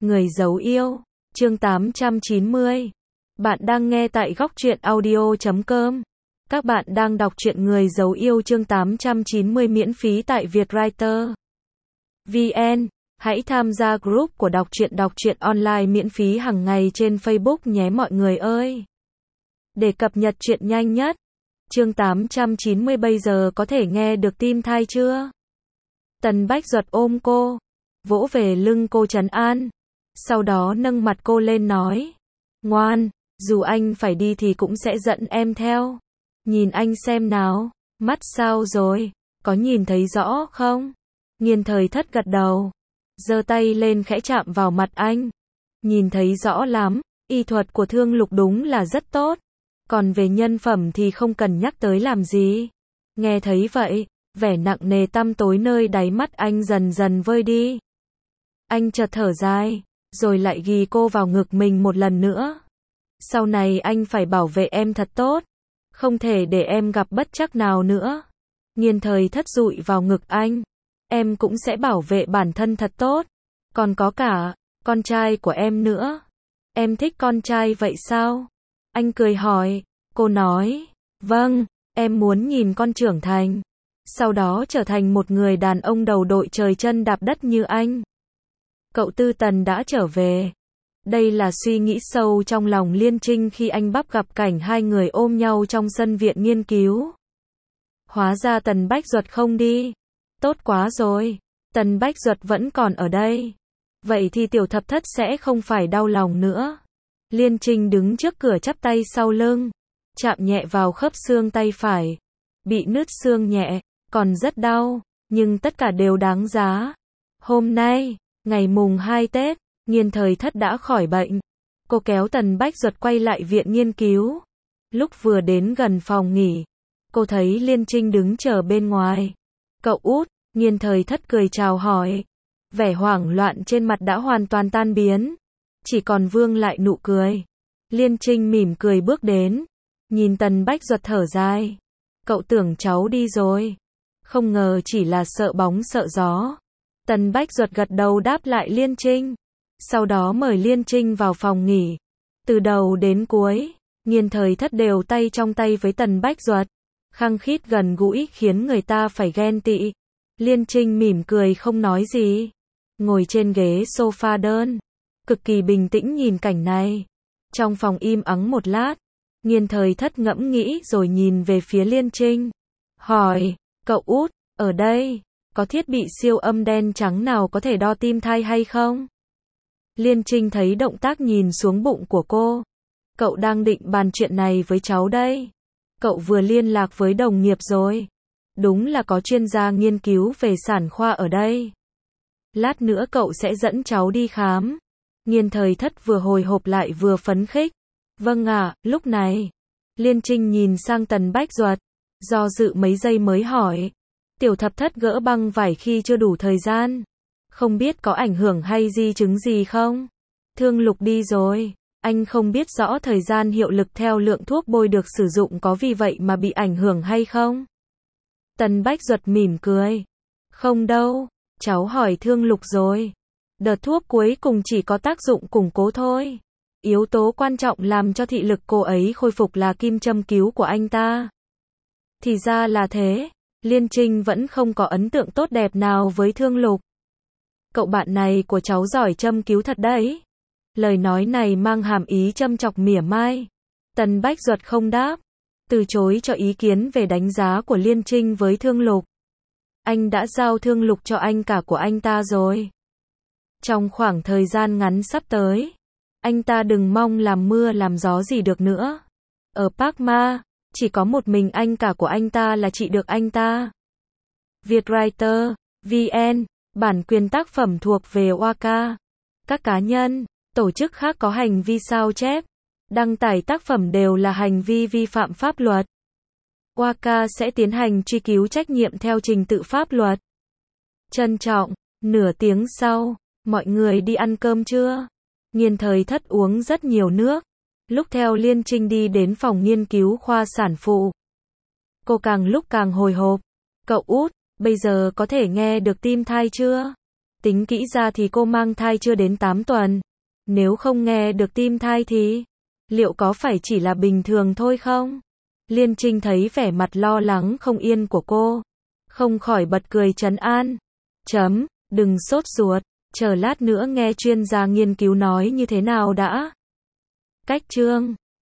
Người giấu yêu, chương 890. Bạn đang nghe tại góc truyện audio.com. Các bạn đang đọc truyện Người giấu yêu chương 890 miễn phí tại Vietwriter VN. Hãy tham gia group của đọc truyện online miễn phí hàng ngày trên Facebook nhé mọi người ơi. Để cập nhật truyện nhanh nhất. Chương 890 bây giờ có thể nghe được tim thai chưa? Tần Bách Duật ôm cô, vỗ về lưng cô trấn an. Sau đó nâng mặt cô lên nói, ngoan, dù anh phải đi thì cũng sẽ dẫn em theo. Nhìn anh xem nào, mắt sao rồi, có nhìn thấy rõ không? Nghiên Thời Thất gật đầu, giơ tay lên khẽ chạm vào mặt anh. Nhìn thấy rõ lắm, y thuật của Thương Lục đúng là rất tốt. Còn về nhân phẩm thì không cần nhắc tới làm gì. Nghe thấy vậy, vẻ nặng nề tăm tối nơi đáy mắt anh dần dần vơi đi. Anh chợt thở dài, rồi lại ghì cô vào ngực mình một lần nữa. Sau này anh phải bảo vệ em thật tốt, không thể để em gặp bất trắc nào nữa. Nghiên Thời Thất dụi vào ngực anh, em cũng sẽ bảo vệ bản thân thật tốt. Còn có cả con trai của em nữa. Em thích con trai vậy sao? Anh cười hỏi. Cô nói, vâng, em muốn nhìn con trưởng thành, sau đó trở thành một người đàn ông đầu đội trời chân đạp đất như anh. Cậu Tư Tần đã trở về. Đây là suy nghĩ sâu trong lòng Liên Trinh khi anh bắt gặp cảnh hai người ôm nhau trong sân viện nghiên cứu. Hóa ra Tần Bách Duật không đi. Tốt quá rồi, Tần Bách Duật vẫn còn ở đây. Vậy thì Tiểu Thập Thất sẽ không phải đau lòng nữa. Liên Trinh đứng trước cửa chắp tay sau lưng, chạm nhẹ vào khớp xương tay phải. Bị nứt xương nhẹ, còn rất đau, nhưng tất cả đều đáng giá. Hôm nay, ngày mùng 2 Tết, Nghiên Thời Thất đã khỏi bệnh. Cô kéo Tần Bách Duật quay lại viện nghiên cứu. Lúc vừa đến gần phòng nghỉ, cô thấy Liên Trinh đứng chờ bên ngoài. Cậu út, Nghiên Thời Thất cười chào hỏi. Vẻ hoảng loạn trên mặt đã hoàn toàn tan biến, chỉ còn vương lại nụ cười. Liên Trinh mỉm cười bước đến, nhìn Tần Bách Duật thở dài. Cậu tưởng cháu đi rồi, không ngờ chỉ là sợ bóng sợ gió. Tần Bách Duật gật đầu đáp lại Liên Trinh, sau đó mời Liên Trinh vào phòng nghỉ. Từ đầu đến cuối, Nghiên Thời Thất đều tay trong tay với Tần Bách Duật, khăng khít gần gũi khiến người ta phải ghen tị. Liên Trinh mỉm cười không nói gì, ngồi trên ghế sofa đơn, cực kỳ bình tĩnh nhìn cảnh này. Trong phòng im ắng một lát, Nghiên Thời Thất ngẫm nghĩ rồi nhìn về phía Liên Trinh, hỏi, cậu út, ở đây, có thiết bị siêu âm đen trắng nào có thể đo tim thai hay không? Liên Trinh thấy động tác nhìn xuống bụng của cô. Cậu đang định bàn chuyện này với cháu đây. Cậu vừa liên lạc với đồng nghiệp rồi. Đúng là có chuyên gia nghiên cứu về sản khoa ở đây. Lát nữa cậu sẽ dẫn cháu đi khám. Nghiên Thời Thất vừa hồi hộp lại vừa phấn khích. Vâng ạ, lúc này. Liên Trinh nhìn sang Tần Bách Duật, do dự mấy giây mới hỏi. Tiểu Thập Thất gỡ băng vải khi chưa đủ thời gian. Không biết có ảnh hưởng hay di chứng gì không? Thương Lục đi rồi. Anh không biết rõ thời gian hiệu lực theo lượng thuốc bôi được sử dụng có vì vậy mà bị ảnh hưởng hay không? Tần Bách Duật mỉm cười. Không đâu, cháu hỏi Thương Lục rồi. Đợt thuốc cuối cùng chỉ có tác dụng củng cố thôi. Yếu tố quan trọng làm cho thị lực cô ấy khôi phục là kim châm cứu của anh ta. Thì ra là thế. Liên Trinh vẫn không có ấn tượng tốt đẹp nào với Thương Lục. Cậu bạn này của cháu giỏi châm cứu thật đấy. Lời nói này mang hàm ý châm chọc mỉa mai. Tần Bách Duật không đáp, từ chối cho ý kiến về đánh giá của Liên Trinh với Thương Lục. Anh đã giao Thương Lục cho anh cả của anh ta rồi. Trong khoảng thời gian ngắn sắp tới, anh ta đừng mong làm mưa làm gió gì được nữa. Ở Park Ma, chỉ có một mình anh cả của anh ta là trị được anh ta. Vietwriter VN, bản quyền tác phẩm thuộc về Waka. Các cá nhân, tổ chức khác có hành vi sao chép, đăng tải tác phẩm đều là hành vi vi phạm pháp luật. Waka sẽ tiến hành truy cứu trách nhiệm theo trình tự pháp luật. Trân trọng. Nửa tiếng sau, mọi người đi ăn cơm chưa? Nghiên Thời Thất uống rất nhiều nước. Lúc theo Liên Trinh đi đến phòng nghiên cứu khoa sản phụ, cô càng lúc càng hồi hộp. Cậu út, bây giờ có thể nghe được tim thai chưa? Tính kỹ ra thì cô mang thai chưa đến 8 tuần. Nếu không nghe được tim thai thì, liệu có phải chỉ là bình thường thôi không? Liên Trinh thấy vẻ mặt lo lắng không yên của cô, không khỏi bật cười trấn an. Đừng sốt ruột, chờ lát nữa nghe chuyên gia nghiên cứu nói như thế nào đã. Cách chương